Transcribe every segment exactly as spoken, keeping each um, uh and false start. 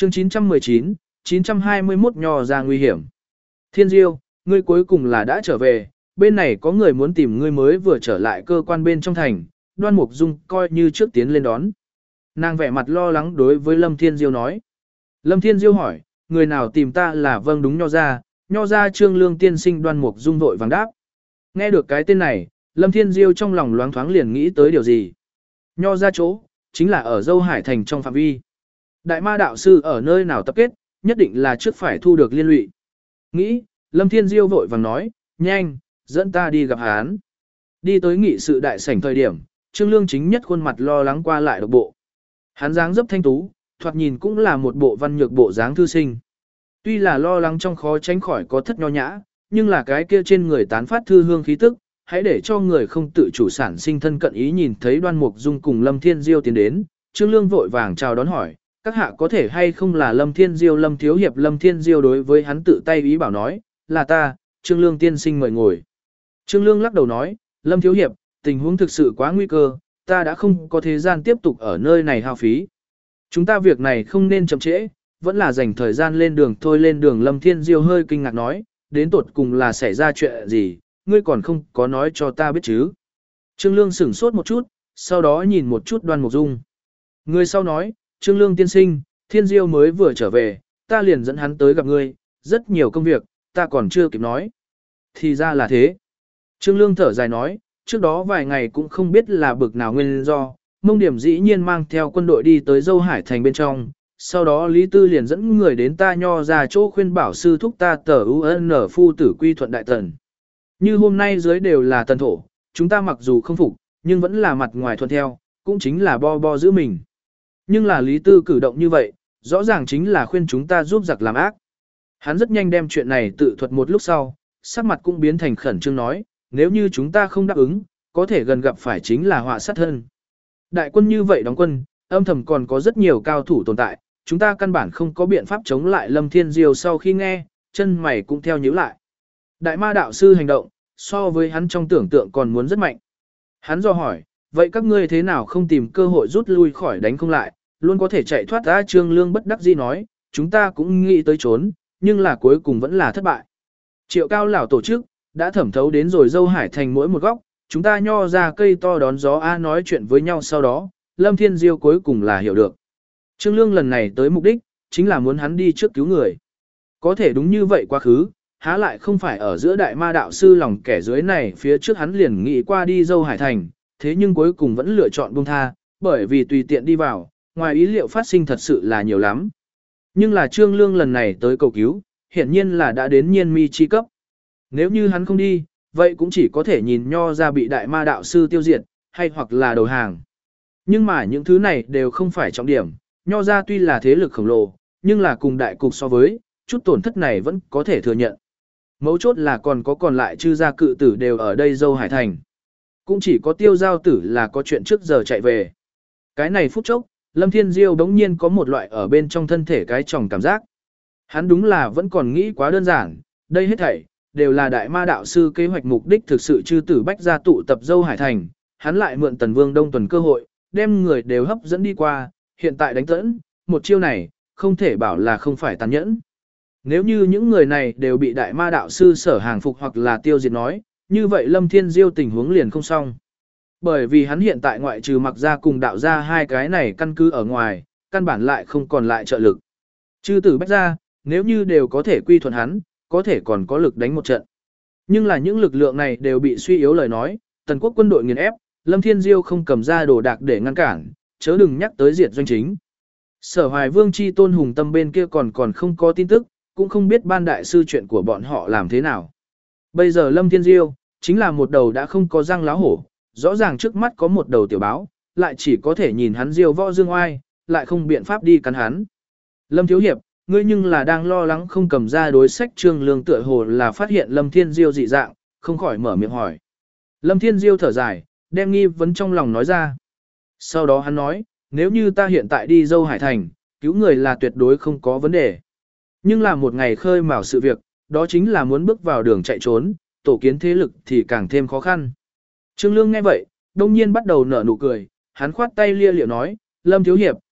Chương chín trăm mười chín, chín trăm hai mươi mốt nho ra nguy hiểm. Thiên Diêu, ngươi cuối cùng là đã trở về, bên này có người muốn tìm ngươi mới vừa trở lại cơ quan bên trong thành, Đoan Mục Dung coi như trước tiến lên đón. Nàng vẻ mặt lo lắng đối với Lâm Thiên Diêu nói. Lâm Thiên Diêu hỏi, người nào tìm ta là vâng đúng nho ra, nho ra Trương Lương tiên sinh Đoan Mục Dung vội vàng đáp. Nghe được cái tên này, Lâm Thiên Diêu trong lòng loáng thoáng liền nghĩ tới điều gì. Nho ra chỗ, chính là ở Dâu Hải Thành trong phạm vi. Đại ma đạo sư ở nơi nào tập kết, nhất định là trước phải thu được liên lụy. Nghĩ, Lâm Thiên Diêu vội vàng nói, nhanh, dẫn ta đi gặp hắn. Đi tới nghị sự đại sảnh thời điểm, Trương Lương chính nhất khuôn mặt lo lắng qua lại độc bộ. Hắn dáng dấp thanh tú, thoạt nhìn cũng là một bộ văn nhược bộ dáng thư sinh. Tuy là lo lắng trong khó tránh khỏi có thất nho nhã, nhưng là cái kia trên người tán phát thư hương khí tức, hãy để cho người không tự chủ sản sinh thân cận ý. Nhìn thấy Đoan Mục Dung cùng Lâm Thiên Diêu tiến đến, Trương Lương vội vàng chào đón hỏi, các hạ có thể hay không là Lâm Thiên Diêu Lâm Thiếu Hiệp. Lâm Thiên Diêu đối với hắn tự tay ý bảo nói, là ta, Trương Lương tiên sinh mời ngồi. Trương Lương lắc đầu nói, Lâm Thiếu Hiệp, tình huống thực sự quá nguy cơ, ta đã không có thời gian tiếp tục ở nơi này hao phí. Chúng ta việc này không nên chậm trễ, vẫn là dành thời gian lên đường thôi. Lên đường. Lâm Thiên Diêu hơi kinh ngạc nói, đến tột cùng là xảy ra chuyện gì, ngươi còn không có nói cho ta biết chứ. Trương Lương sửng sốt một chút, sau đó nhìn một chút Đoan Mục Dung. Người sau nói, Trương Lương tiên sinh, Thiên Diêu mới vừa trở về, ta liền dẫn hắn tới gặp ngươi, rất nhiều công việc, ta còn chưa kịp nói. Thì ra là thế. Trương Lương thở dài nói, trước đó vài ngày cũng không biết là bực nào nguyên do, Mông Điểm dĩ nhiên mang theo quân đội đi tới Dâu Hải Thành bên trong, sau đó Lý Tư liền dẫn người đến ta nho ra chỗ khuyên bảo sư thúc ta tờ u en phu tử quy thuận đại tần. Như hôm nay dưới đều là tần thổ, chúng ta mặc dù không phục, nhưng vẫn là mặt ngoài thuận theo, cũng chính là bo bo giữ mình. Nhưng là Lý Tư cử động như vậy, rõ ràng chính là khuyên chúng ta giúp giặc làm ác. Hắn rất nhanh đem chuyện này tự thuật một lúc sau, sắc mặt cũng biến thành khẩn trương nói, nếu như chúng ta không đáp ứng, có thể gần gặp phải chính là họa sát thân. Đại quân như vậy đóng quân, âm thầm còn có rất nhiều cao thủ tồn tại, chúng ta căn bản không có biện pháp chống lại. Lâm Thiên Diêu sau khi nghe, chân mày cũng theo nhíu lại. Đại ma đạo sư hành động, so với hắn trong tưởng tượng còn muốn rất mạnh. Hắn do hỏi, vậy các ngươi thế nào không tìm cơ hội rút lui khỏi đánh không lại, luôn có thể chạy thoát ra. Trương Lương bất đắc dĩ nói, chúng ta cũng nghĩ tới trốn, nhưng là cuối cùng vẫn là thất bại. Triệu Cao lão tổ chức, đã thẩm thấu đến rồi Dâu Hải Thành mỗi một góc, chúng ta nho ra cây to đón gió a. Nói chuyện với nhau sau đó, Lâm Thiên Diêu cuối cùng là hiểu được. Trương Lương lần này tới mục đích, chính là muốn hắn đi trước cứu người. Có thể đúng như vậy quá khứ, há lại không phải ở giữa đại ma đạo sư lòng kẻ dưới này phía trước hắn liền nghĩ qua đi Dâu Hải Thành, thế nhưng cuối cùng vẫn lựa chọn buông tha, bởi vì tùy tiện đi vào, ngoài ý liệu phát sinh thật sự là nhiều lắm. Nhưng là Trương Lương lần này tới cầu cứu, hiển nhiên là đã đến nhiên mi chi cấp. Nếu như hắn không đi, vậy cũng chỉ có thể nhìn nho ra bị đại ma đạo sư tiêu diệt, hay hoặc là đầu hàng. Nhưng mà những thứ này đều không phải trọng điểm, nho ra tuy là thế lực khổng lồ, nhưng là cùng đại cục so với, chút tổn thất này vẫn có thể thừa nhận. Mấu chốt là còn có còn lại chư gia cự tử đều ở đây Dâu Hải Thành. Cũng chỉ có Tiêu Giao tử là có chuyện trước giờ chạy về. Cái này phút chốc, Lâm Thiên Diêu đống nhiên có một loại ở bên trong thân thể cái tròng cảm giác. Hắn đúng là vẫn còn nghĩ quá đơn giản, đây hết thảy đều là đại ma đạo sư kế hoạch mục đích thực sự chư tử bách gia tụ tập Dâu Hải Thành, hắn lại mượn Tần Vương Đông Tuần cơ hội, đem người đều hấp dẫn đi qua, hiện tại đánh tẫn, một chiêu này, không thể bảo là không phải tàn nhẫn. Nếu như những người này đều bị đại ma đạo sư sở hàng phục hoặc là tiêu diệt nói, như vậy Lâm Thiên Diêu tình huống liền không xong. Bởi vì hắn hiện tại ngoại trừ mặc ra cùng đạo ra hai cái này căn cứ ở ngoài, căn bản lại không còn lại trợ lực. Chư tử bách gia, nếu như đều có thể quy thuận hắn, có thể còn có lực đánh một trận. Nhưng là những lực lượng này đều bị suy yếu lời nói, tần quốc quân đội nghiền ép, Lâm Thiên Diêu không cầm ra đồ đạc để ngăn cản, chớ đừng nhắc tới diệt doanh chính. Sở Hoài Vương chi Tôn Hùng Tâm bên kia còn còn không có tin tức, cũng không biết ban đại sư chuyện của bọn họ làm thế nào. Bây giờ Lâm Thiên Diêu, chính là một đầu đã không có răng láo hổ, rõ ràng trước mắt có một đầu tiểu báo, lại chỉ có thể nhìn hắn diêu võ dương oai, lại không biện pháp đi cắn hắn. Lâm Thiếu Hiệp, ngươi nhưng là đang lo lắng không cầm ra đối sách. Trương Lương tựa hồ là phát hiện Lâm Thiên Diêu dị dạng, không khỏi mở miệng hỏi. Lâm Thiên Diêu thở dài, đem nghi vấn trong lòng nói ra. Sau đó hắn nói, nếu như ta hiện tại đi Dâu Hải Thành, cứu người là tuyệt đối không có vấn đề. Nhưng là một ngày khơi mào sự việc, đó chính là muốn bước vào đường chạy trốn, tổ kiến thế lực thì càng thêm khó khăn. Trương Lương nghe vậy, đông nhiên bắt đầu nở nụ cười, hắn khoát tay lia liệu nói, Lâm Thiếu Hiệp,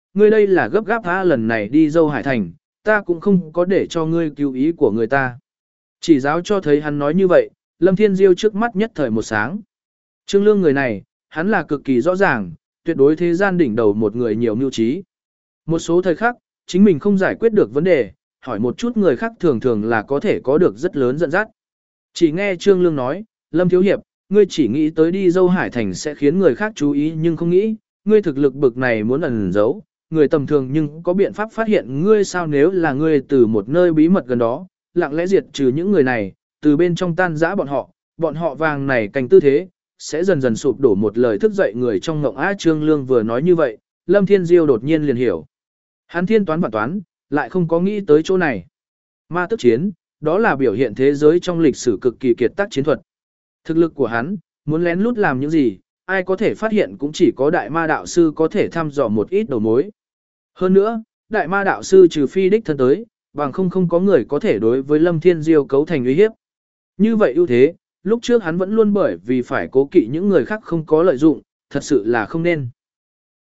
ngươi đây là gấp gáp tha lần này đi dâu Hải Thành, ta cũng không có để cho ngươi cứu ý của người ta. Chỉ giáo cho thấy hắn nói như vậy, Lâm Thiên Diêu trước mắt nhất thời một sáng. Trương Lương người này, hắn là cực kỳ rõ ràng, tuyệt đối thế gian đỉnh đầu một người nhiều mưu trí. Một số thời khắc, chính mình không giải quyết được vấn đề, hỏi một chút người khác thường thường là có thể có được rất lớn dẫn dắt. Chỉ nghe Trương Lương nói, Lâm Thiếu Hiệp, ngươi chỉ nghĩ tới đi dâu Hải Thành sẽ khiến người khác chú ý nhưng không nghĩ, ngươi thực lực bực này muốn ẩn giấu, người tầm thường nhưng có biện pháp phát hiện ngươi sao nếu là ngươi từ một nơi bí mật gần đó, lặng lẽ diệt trừ những người này, từ bên trong tan rã bọn họ, bọn họ vàng này cành tư thế, sẽ dần dần sụp đổ một lời thức dậy người trong ngộng á. Trương Lương vừa nói như vậy, Lâm Thiên Diêu đột nhiên liền hiểu. Hắn thiên toán và toán, lại không có nghĩ tới chỗ này. Ma tức chiến, đó là biểu hiện thế giới trong lịch sử cực kỳ kiệt tác chiến thuật. Thực lực của hắn, muốn lén lút làm những gì, ai có thể phát hiện cũng chỉ có đại ma đạo sư có thể thăm dò một ít đầu mối. Hơn nữa, đại ma đạo sư trừ phi đích thân tới, bằng không không có người có thể đối với Lâm Thiên Diêu cấu thành uy hiếp. Như vậy ưu thế, lúc trước hắn vẫn luôn bởi vì phải cố kỵ những người khác không có lợi dụng, thật sự là không nên.